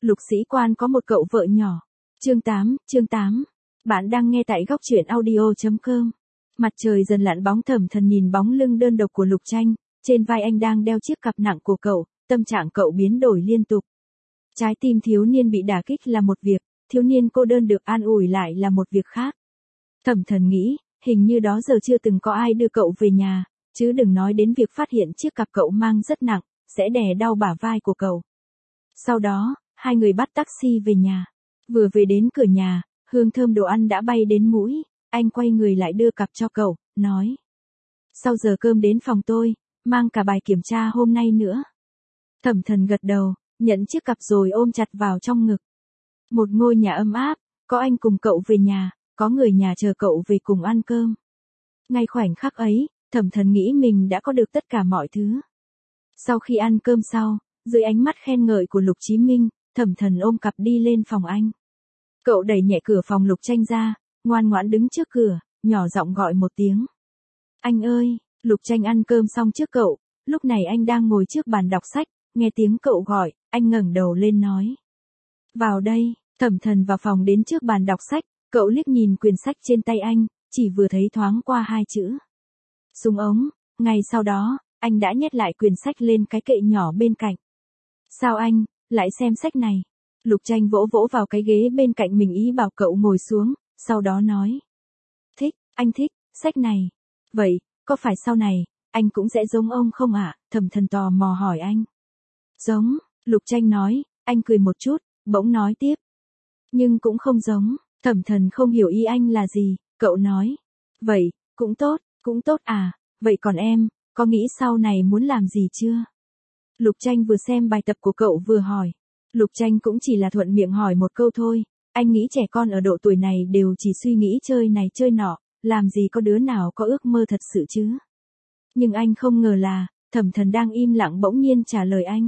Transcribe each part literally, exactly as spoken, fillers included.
Lục sĩ quan có một cậu vợ nhỏ. Chương tám, chương tám. Bạn đang nghe tại góc truyện audio chấm com. Mặt trời dần lặn, bóng Thẩm Thần nhìn bóng lưng đơn độc của Lục Tranh, trên vai anh đang đeo chiếc cặp nặng của cậu, tâm trạng cậu biến đổi liên tục. Trái tim thiếu niên bị đả kích là một việc, thiếu niên cô đơn được an ủi lại là một việc khác. Thẩm Thần nghĩ, hình như đó giờ chưa từng có ai đưa cậu về nhà, chứ đừng nói đến việc phát hiện chiếc cặp cậu mang rất nặng, sẽ đè đau bả vai của cậu. Sau đó, hai người bắt taxi về nhà. Vừa về đến cửa nhà, hương thơm đồ ăn đã bay đến mũi, anh quay người lại đưa cặp cho cậu, nói. Sau giờ cơm đến phòng tôi, mang cả bài kiểm tra hôm nay nữa. Thẩm Thần gật đầu, nhận chiếc cặp rồi ôm chặt vào trong ngực. Một ngôi nhà ấm áp, có anh cùng cậu về nhà, có người nhà chờ cậu về cùng ăn cơm. Ngay khoảnh khắc ấy, Thẩm Thần nghĩ mình đã có được tất cả mọi thứ. Sau khi ăn cơm sau, dưới ánh mắt khen ngợi của Lục Chí Minh, Thẩm Thần ôm cặp đi lên phòng anh. Cậu đẩy nhẹ cửa phòng Lục Tranh ra, ngoan ngoãn đứng trước cửa, nhỏ giọng gọi một tiếng. Anh ơi! Lục Tranh ăn cơm xong trước cậu, lúc này anh đang ngồi trước bàn đọc sách, nghe tiếng cậu gọi, anh ngẩng đầu lên nói. Vào đây. Thẩm Thần vào phòng đến trước bàn đọc sách, cậu liếc nhìn quyển sách trên tay anh, chỉ vừa thấy thoáng qua hai chữ. Súng ống. Ngay sau đó, anh đã nhét lại quyển sách lên cái kệ nhỏ bên cạnh. Sao anh, lại xem sách này? Lục Tranh vỗ vỗ vào cái ghế bên cạnh mình ý bảo cậu ngồi xuống, sau đó nói. Thích, anh thích, sách này. Vậy, có phải sau này, anh cũng sẽ giống ông không ạ? Thẩm Thần tò mò hỏi anh. Giống, Lục Tranh nói, anh cười một chút, bỗng nói tiếp. Nhưng cũng không giống. Thẩm Thần không hiểu ý anh là gì, cậu nói. Vậy, cũng tốt, cũng tốt à, vậy còn em, có nghĩ sau này muốn làm gì chưa? Lục Tranh vừa xem bài tập của cậu vừa hỏi. Lục Tranh cũng chỉ là thuận miệng hỏi một câu thôi, anh nghĩ trẻ con ở độ tuổi này đều chỉ suy nghĩ chơi này chơi nọ, làm gì có đứa nào có ước mơ thật sự chứ? Nhưng anh không ngờ là, Thẩm Thần đang im lặng bỗng nhiên trả lời anh.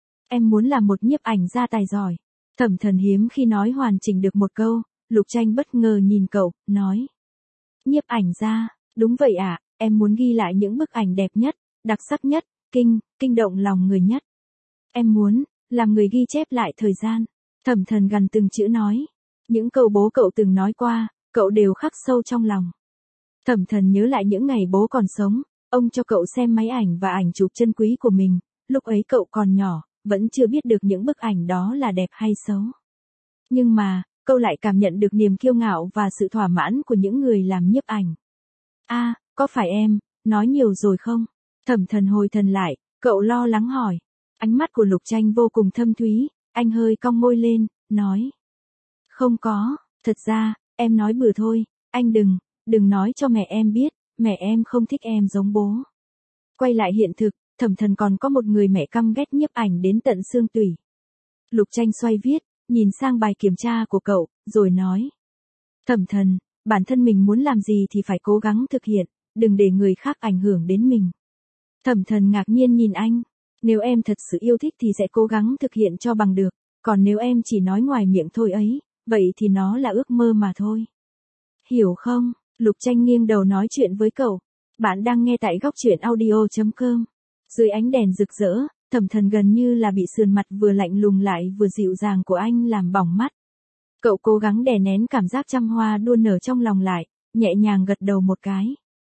Em muốn làm một nhiếp ảnh gia tài giỏi. Thẩm Thần hiếm khi nói hoàn chỉnh được một câu, Lục Tranh bất ngờ nhìn cậu, nói. Nhiếp ảnh gia, đúng vậy ạ, à, em muốn ghi lại những bức ảnh đẹp nhất, đặc sắc nhất, kinh, kinh động lòng người nhất. Em muốn, làm người ghi chép lại thời gian. Thẩm Thần gằn từng chữ nói. Những câu bố cậu từng nói qua, cậu đều khắc sâu trong lòng. Thẩm Thần nhớ lại những ngày bố còn sống, ông cho cậu xem máy ảnh và ảnh chụp chân quý của mình, lúc ấy cậu còn nhỏ, vẫn chưa biết được những bức ảnh đó là đẹp hay xấu. Nhưng mà, cậu lại cảm nhận được niềm kiêu ngạo và sự thỏa mãn của những người làm nhiếp ảnh. A, à, có phải em, nói nhiều rồi không? Thẩm Thần hồi thần lại, cậu lo lắng hỏi. Ánh mắt của Lục Tranh vô cùng thâm thúy, anh hơi cong môi lên, nói. Không có, thật ra, em nói bừa thôi, anh đừng, đừng nói cho mẹ em biết, mẹ em không thích em giống bố. Quay lại hiện thực, Thẩm Thần còn có một người mẹ căm ghét nhiếp ảnh đến tận xương tủy. Lục Tranh xoay viết, nhìn sang bài kiểm tra của cậu, rồi nói. Thẩm Thần, bản thân mình muốn làm gì thì phải cố gắng thực hiện, đừng để người khác ảnh hưởng đến mình. Thẩm Thần ngạc nhiên nhìn anh. Nếu em thật sự yêu thích thì sẽ cố gắng thực hiện cho bằng được, còn nếu em chỉ nói ngoài miệng thôi ấy, vậy thì nó là ước mơ mà thôi. Hiểu không? Lục Tranh nghiêng đầu nói chuyện với cậu. Bạn đang nghe tại góc truyện audio chấm com. Dưới ánh đèn rực rỡ, Thẩm Thần gần như là bị sườn mặt vừa lạnh lùng lại vừa dịu dàng của anh làm bỏng mắt. Cậu cố gắng đè nén cảm giác trăm hoa đua nở trong lòng lại, nhẹ nhàng gật đầu một cái.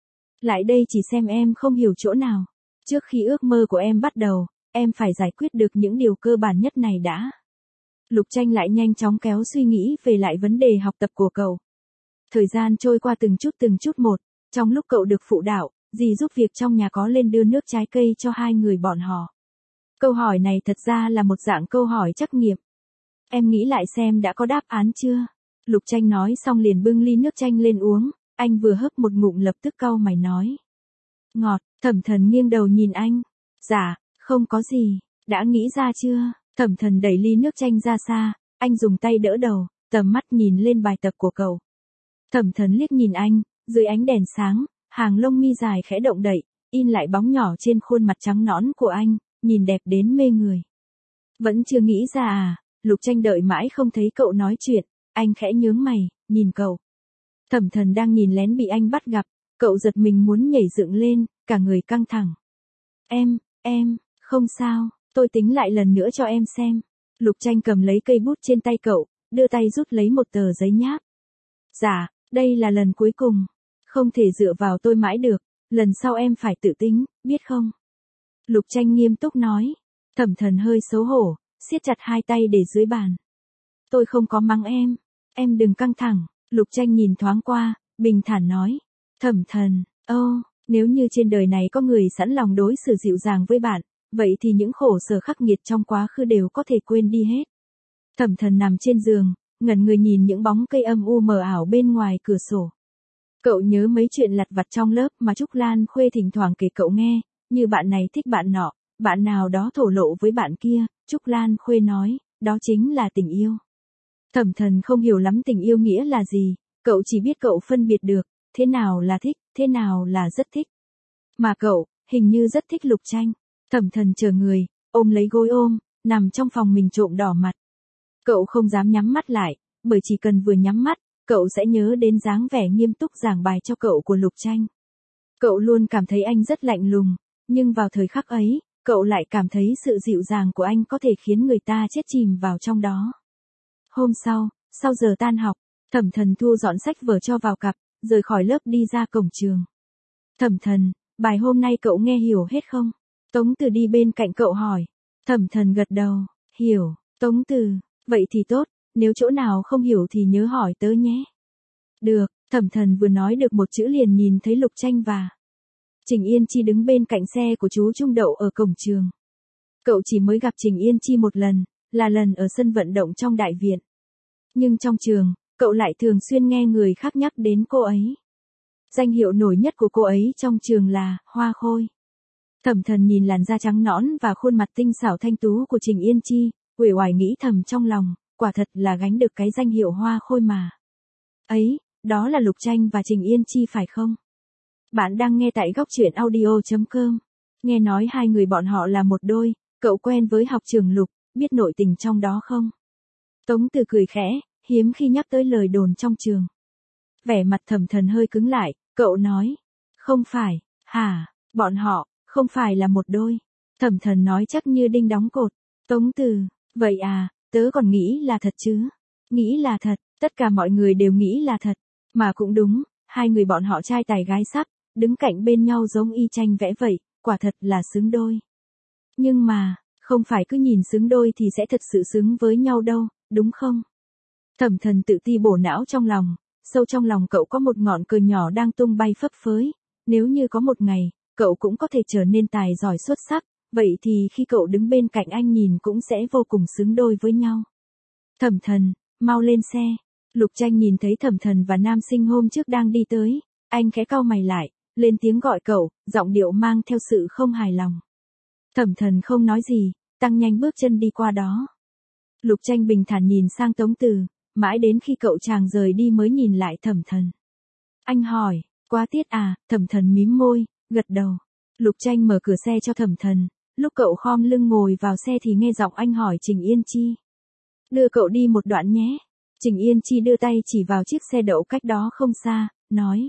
Lại đây chỉ xem em không hiểu chỗ nào. Trước khi ước mơ của em bắt đầu, em phải giải quyết được những điều cơ bản nhất này đã. Lục Tranh lại nhanh chóng kéo suy nghĩ về lại vấn đề học tập của cậu. Thời gian trôi qua từng chút từng chút một, trong lúc cậu được phụ đạo, dì giúp việc trong nhà có lên đưa nước trái cây cho hai người bọn họ. Câu hỏi này thật ra là một dạng câu hỏi trắc nghiệm. Em nghĩ lại xem đã có đáp án chưa? Lục Tranh nói xong liền bưng ly nước chanh lên uống, anh vừa hớp một ngụm lập tức cau mày nói. Ngọt. Thẩm Thần nghiêng đầu nhìn anh. Dạ, không có gì, đã nghĩ ra chưa? Thẩm Thần đẩy ly nước chanh ra xa, anh dùng tay đỡ đầu, tầm mắt nhìn lên bài tập của cậu. Thẩm Thần liếc nhìn anh, dưới ánh đèn sáng, hàng lông mi dài khẽ động đậy, in lại bóng nhỏ trên khuôn mặt trắng nõn của anh, nhìn đẹp đến mê người. Vẫn chưa nghĩ ra à? Lục Tranh đợi mãi không thấy cậu nói chuyện, anh khẽ nhướng mày, nhìn cậu. Thẩm Thần đang nhìn lén bị anh bắt gặp, cậu giật mình muốn nhảy dựng lên, cả người căng thẳng. Em, em, không sao, tôi tính lại lần nữa cho em xem. Lục Tranh cầm lấy cây bút trên tay cậu, đưa tay rút lấy một tờ giấy nháp. Dạ, đây là lần cuối cùng. Không thể dựa vào tôi mãi được, lần sau em phải tự tính, biết không? Lục Tranh nghiêm túc nói. Thẩm Thần hơi xấu hổ, siết chặt hai tay để dưới bàn. Tôi không có mắng em, em đừng căng thẳng. Lục Tranh nhìn thoáng qua, bình thản nói. Thẩm Thần, ô, nếu như trên đời này có người sẵn lòng đối xử dịu dàng với bạn, vậy thì những khổ sở khắc nghiệt trong quá khứ đều có thể quên đi hết. Thẩm Thần nằm trên giường, ngẩn người nhìn những bóng cây âm u mờ ảo bên ngoài cửa sổ. Cậu nhớ mấy chuyện lặt vặt trong lớp mà Trúc Lan Khuê thỉnh thoảng kể cậu nghe, như bạn này thích bạn nọ, bạn nào đó thổ lộ với bạn kia, Trúc Lan Khuê nói, đó chính là tình yêu. Thẩm Thần không hiểu lắm tình yêu nghĩa là gì, cậu chỉ biết cậu phân biệt được, thế nào là thích, thế nào là rất thích. Mà cậu, hình như rất thích Lục Tranh. Thẩm Thần chờ người, ôm lấy gối ôm, nằm trong phòng mình trộm đỏ mặt. Cậu không dám nhắm mắt lại, bởi chỉ cần vừa nhắm mắt, cậu sẽ nhớ đến dáng vẻ nghiêm túc giảng bài cho cậu của Lục Tranh. Cậu luôn cảm thấy anh rất lạnh lùng, nhưng vào thời khắc ấy, cậu lại cảm thấy sự dịu dàng của anh có thể khiến người ta chết chìm vào trong đó. Hôm sau, sau giờ tan học, Thẩm Thần thu dọn sách vở cho vào cặp, rời khỏi lớp đi ra cổng trường. Thẩm Thần, bài hôm nay cậu nghe hiểu hết không? Tống Từ đi bên cạnh cậu hỏi. Thẩm Thần gật đầu, hiểu. Tống Từ, vậy thì tốt, nếu chỗ nào không hiểu thì nhớ hỏi tớ nhé. Được, Thẩm Thần vừa nói được một chữ liền nhìn thấy Lục Tranh và Trình Yên Chi đứng bên cạnh xe của chú Trung đậu ở cổng trường. Cậu chỉ mới gặp Trình Yên Chi một lần, là lần ở sân vận động trong đại viện. Nhưng trong trường, cậu lại thường xuyên nghe người khác nhắc đến cô ấy. Danh hiệu nổi nhất của cô ấy trong trường là Hoa Khôi. Thẩm Thần nhìn làn da trắng nõn và khuôn mặt tinh xảo thanh tú của Trình Yên Chi, uể oải nghĩ thầm trong lòng, quả thật là gánh được cái danh hiệu Hoa Khôi mà. Ấy, đó là Lục Tranh và Trình Yên Chi phải không? Bạn đang nghe tại góc truyện audio chấm com. Nghe nói hai người bọn họ là một đôi, cậu quen với học trưởng Lục, biết nội tình trong đó không? Tống Từ cười khẽ, hiếm khi nhắc tới lời đồn trong trường. Vẻ mặt Thẩm Thần hơi cứng lại, cậu nói. Không phải, hả, bọn họ, không phải là một đôi. Thẩm Thần nói chắc như đinh đóng cột. Tống Từ, vậy à, tớ còn nghĩ là thật chứ. Nghĩ là thật, tất cả mọi người đều nghĩ là thật. Mà cũng đúng, hai người bọn họ trai tài gái sắc, đứng cạnh bên nhau giống y chang vẽ vậy, quả thật là xứng đôi. Nhưng mà, không phải cứ nhìn xứng đôi thì sẽ thật sự xứng với nhau đâu, đúng không? Thẩm Thần tự ti bổ não trong lòng, sâu trong lòng cậu có một ngọn cờ nhỏ đang tung bay phấp phới, nếu như có một ngày, cậu cũng có thể trở nên tài giỏi xuất sắc, vậy thì khi cậu đứng bên cạnh anh nhìn cũng sẽ vô cùng xứng đôi với nhau. Thẩm Thần, mau lên xe. Lục Tranh nhìn thấy Thẩm Thần và nam sinh hôm trước đang đi tới, anh khẽ cau mày lại, lên tiếng gọi cậu, giọng điệu mang theo sự không hài lòng. Thẩm Thần không nói gì, tăng nhanh bước chân đi qua đó. Lục Tranh bình thản nhìn sang Tống Từ, mãi đến khi cậu chàng rời đi mới nhìn lại Thẩm Thần. Anh hỏi, quá tiết à? Thẩm Thần mím môi, gật đầu. Lục Tranh mở cửa xe cho Thẩm Thần, lúc cậu khom lưng ngồi vào xe thì nghe giọng anh hỏi Trình Yên Chi. Đưa cậu đi một đoạn nhé. Trình Yên Chi đưa tay chỉ vào chiếc xe đậu cách đó không xa, nói.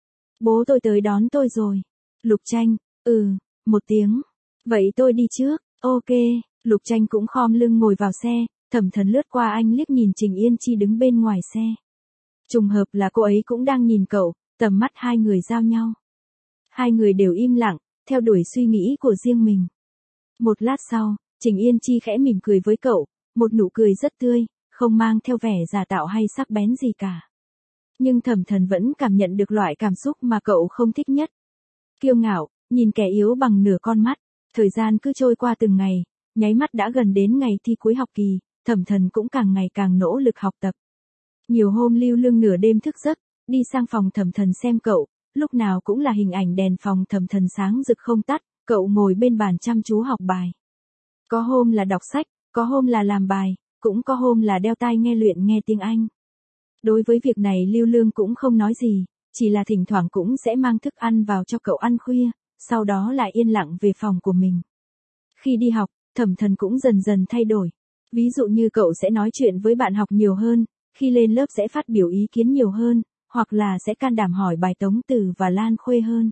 Bố tôi tới đón tôi rồi. Lục Tranh, ừ, một tiếng. Vậy tôi đi trước, ok. Lục Tranh cũng khom lưng ngồi vào xe, Thẩm Thần lướt qua anh liếc nhìn Trình Yên Chi đứng bên ngoài xe. Trùng hợp là cô ấy cũng đang nhìn cậu, tầm mắt hai người giao nhau. Hai người đều im lặng, theo đuổi suy nghĩ của riêng mình. Một lát sau, Trình Yên Chi khẽ mỉm cười với cậu, một nụ cười rất tươi, không mang theo vẻ giả tạo hay sắc bén gì cả. Nhưng Thẩm Thần vẫn cảm nhận được loại cảm xúc mà cậu không thích nhất. Kiêu ngạo, nhìn kẻ yếu bằng nửa con mắt. Thời gian cứ trôi qua từng ngày, nháy mắt đã gần đến ngày thi cuối học kỳ, Thẩm Thần cũng càng ngày càng nỗ lực học tập. Nhiều hôm lưu lương nửa đêm thức giấc, đi sang phòng Thẩm Thần xem cậu, lúc nào cũng là hình ảnh đèn phòng Thẩm Thần sáng rực không tắt, cậu ngồi bên bàn chăm chú học bài. Có hôm là đọc sách, có hôm là làm bài, cũng có hôm là đeo tai nghe luyện nghe tiếng Anh. Đối với việc này lưu lương cũng không nói gì, chỉ là thỉnh thoảng cũng sẽ mang thức ăn vào cho cậu ăn khuya, sau đó lại yên lặng về phòng của mình. Khi đi học, Thẩm Thần cũng dần dần thay đổi. Ví dụ như cậu sẽ nói chuyện với bạn học nhiều hơn, khi lên lớp sẽ phát biểu ý kiến nhiều hơn, hoặc là sẽ can đảm hỏi bài Tống Từ và Lan Khuê hơn.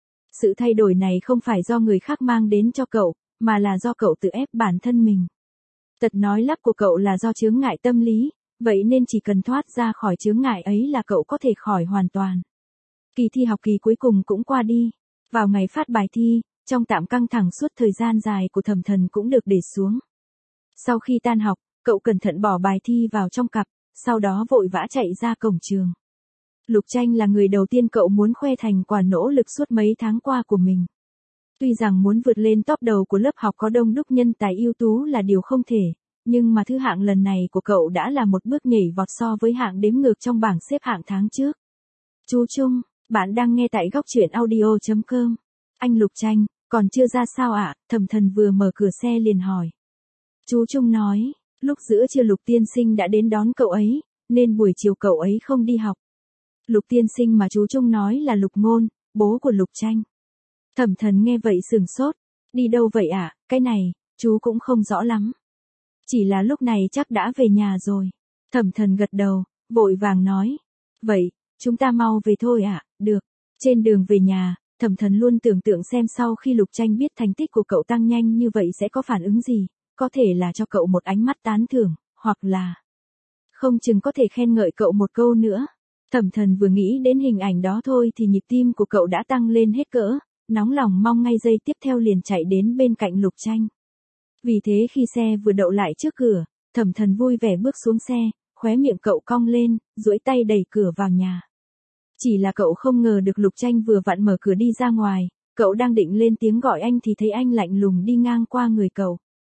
Sự thay đổi này không phải do người khác mang đến cho cậu, mà là do cậu tự ép bản thân mình. Tật nói lắp của cậu là do chướng ngại tâm lý, vậy nên chỉ cần thoát ra khỏi chướng ngại ấy là cậu có thể khỏi hoàn toàn. Kỳ thi học kỳ cuối cùng cũng qua đi. Vào ngày phát bài thi, trong tạm căng thẳng suốt thời gian dài của Thẩm Thần cũng được để xuống. Sau khi tan học, cậu cẩn thận bỏ bài thi vào trong cặp, sau đó vội vã chạy ra cổng trường. Lục Tranh là người đầu tiên cậu muốn khoe thành quả nỗ lực suốt mấy tháng qua của mình. Tuy rằng muốn vượt lên top đầu của lớp học có đông đúc nhân tài ưu tú là điều không thể, nhưng mà thứ hạng lần này của cậu đã là một bước nhảy vọt so với hạng đếm ngược trong bảng xếp hạng tháng trước. Chú Trung, bạn đang nghe tại góc truyện audio chấm com. Anh Lục Tranh, còn chưa ra sao ạ? À? Thẩm Thần vừa mở cửa xe liền hỏi. Chú Trung nói, lúc giữa trưa Lục tiên sinh đã đến đón cậu ấy, nên buổi chiều cậu ấy không đi học. Lục tiên sinh mà chú Trung nói là Lục Ngôn, bố của Lục Tranh. Thẩm Thần nghe vậy sửng sốt, đi đâu vậy ạ? À? Cái này, chú cũng không rõ lắm. Chỉ là lúc này chắc đã về nhà rồi. Thẩm Thần gật đầu, vội vàng nói, vậy, chúng ta mau về thôi ạ, à? Được. Trên đường về nhà, Thẩm Thần luôn tưởng tượng xem sau khi Lục Tranh biết thành tích của cậu tăng nhanh như vậy sẽ có phản ứng gì, có thể là cho cậu một ánh mắt tán thưởng, hoặc là không chừng có thể khen ngợi cậu một câu nữa. Thẩm Thần vừa nghĩ đến hình ảnh đó thôi thì nhịp tim của cậu đã tăng lên hết cỡ, nóng lòng mong ngay giây tiếp theo liền chạy đến bên cạnh Lục Tranh. Vì thế khi xe vừa đậu lại trước cửa, Thẩm Thần vui vẻ bước xuống xe, khóe miệng cậu cong lên, duỗi tay đẩy cửa vào nhà. Chỉ là cậu không ngờ được Lục Tranh vừa vặn mở cửa đi ra ngoài, cậu đang định lên tiếng gọi anh thì thấy anh lạnh lùng đi ngang qua người cậu.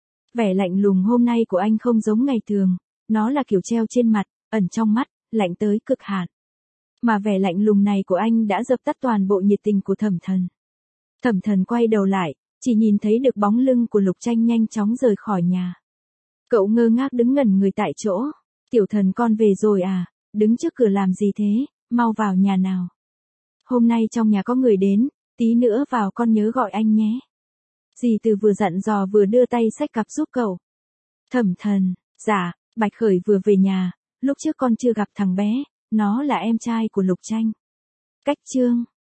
Vẻ lạnh lùng hôm nay của anh không giống ngày thường, nó là kiểu treo trên mặt, ẩn trong mắt, lạnh tới cực hạn. Mà vẻ lạnh lùng này của anh đã dập tắt toàn bộ nhiệt tình của Thẩm Thần. Thẩm Thần quay đầu lại, chỉ nhìn thấy được bóng lưng của Lục Tranh nhanh chóng rời khỏi nhà. Cậu ngơ ngác đứng ngẩn người tại chỗ. Tiểu Thần con về rồi à, đứng trước cửa làm gì thế, mau vào nhà nào. Hôm nay trong nhà có người đến, tí nữa vào con nhớ gọi anh nhé. Dì Từ vừa dặn dò vừa đưa tay xách cặp giúp cậu. Thẩm Thần, dạ, Bạch Khởi vừa về nhà, lúc trước con chưa gặp thằng bé, nó là em trai của Lục Tranh. Cách chương.